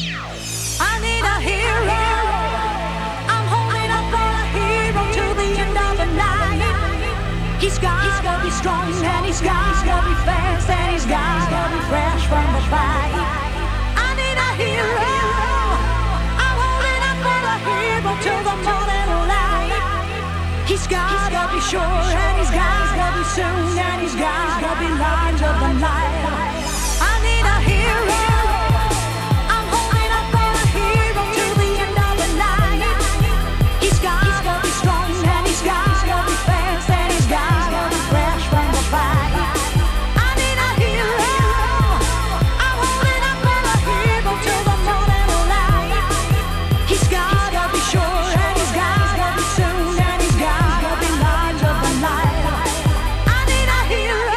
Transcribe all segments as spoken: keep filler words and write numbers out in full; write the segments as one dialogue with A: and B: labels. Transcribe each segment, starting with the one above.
A: I need a hero. I'm holding up for a hero till the end of the night. He's gotta be strong and he's gotta be fast and he's gotta be fresh from the fight. I need a hero. I'm holding up for a hero till the morning light. He's gotta be sure and he's gotta be soon and he's gotta be large of the night. I need a hero. I'm holding up for a hero till the end of the night. He's gotta be strong and he's gotta be fast and he's gotta be fresh from the fight. I need a hero. I'm holding up for a hero till the morning light. He's gotta be sure and he's gotta be soon and he's gotta be large of the night. I need a hero.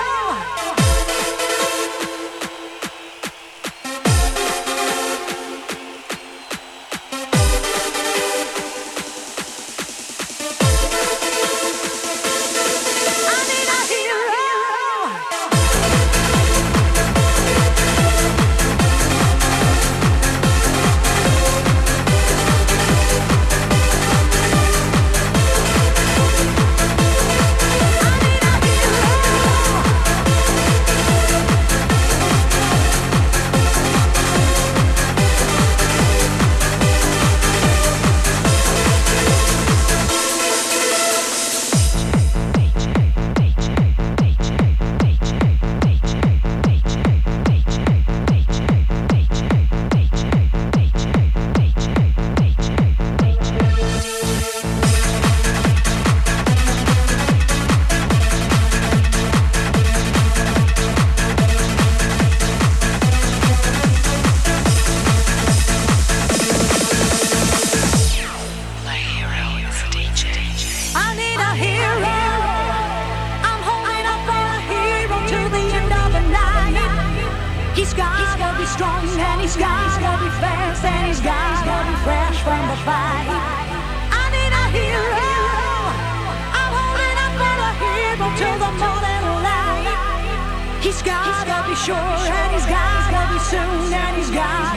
A: I need a hero. I'm holding up for a hero till the end of the night. He's gotta be strong and he's gotta be fast and he's gotta be fresh from the fight. I need a hero. I'm holding up for a hero till the morning light. He's gotta be sure and he's gotta be soon and he's gotta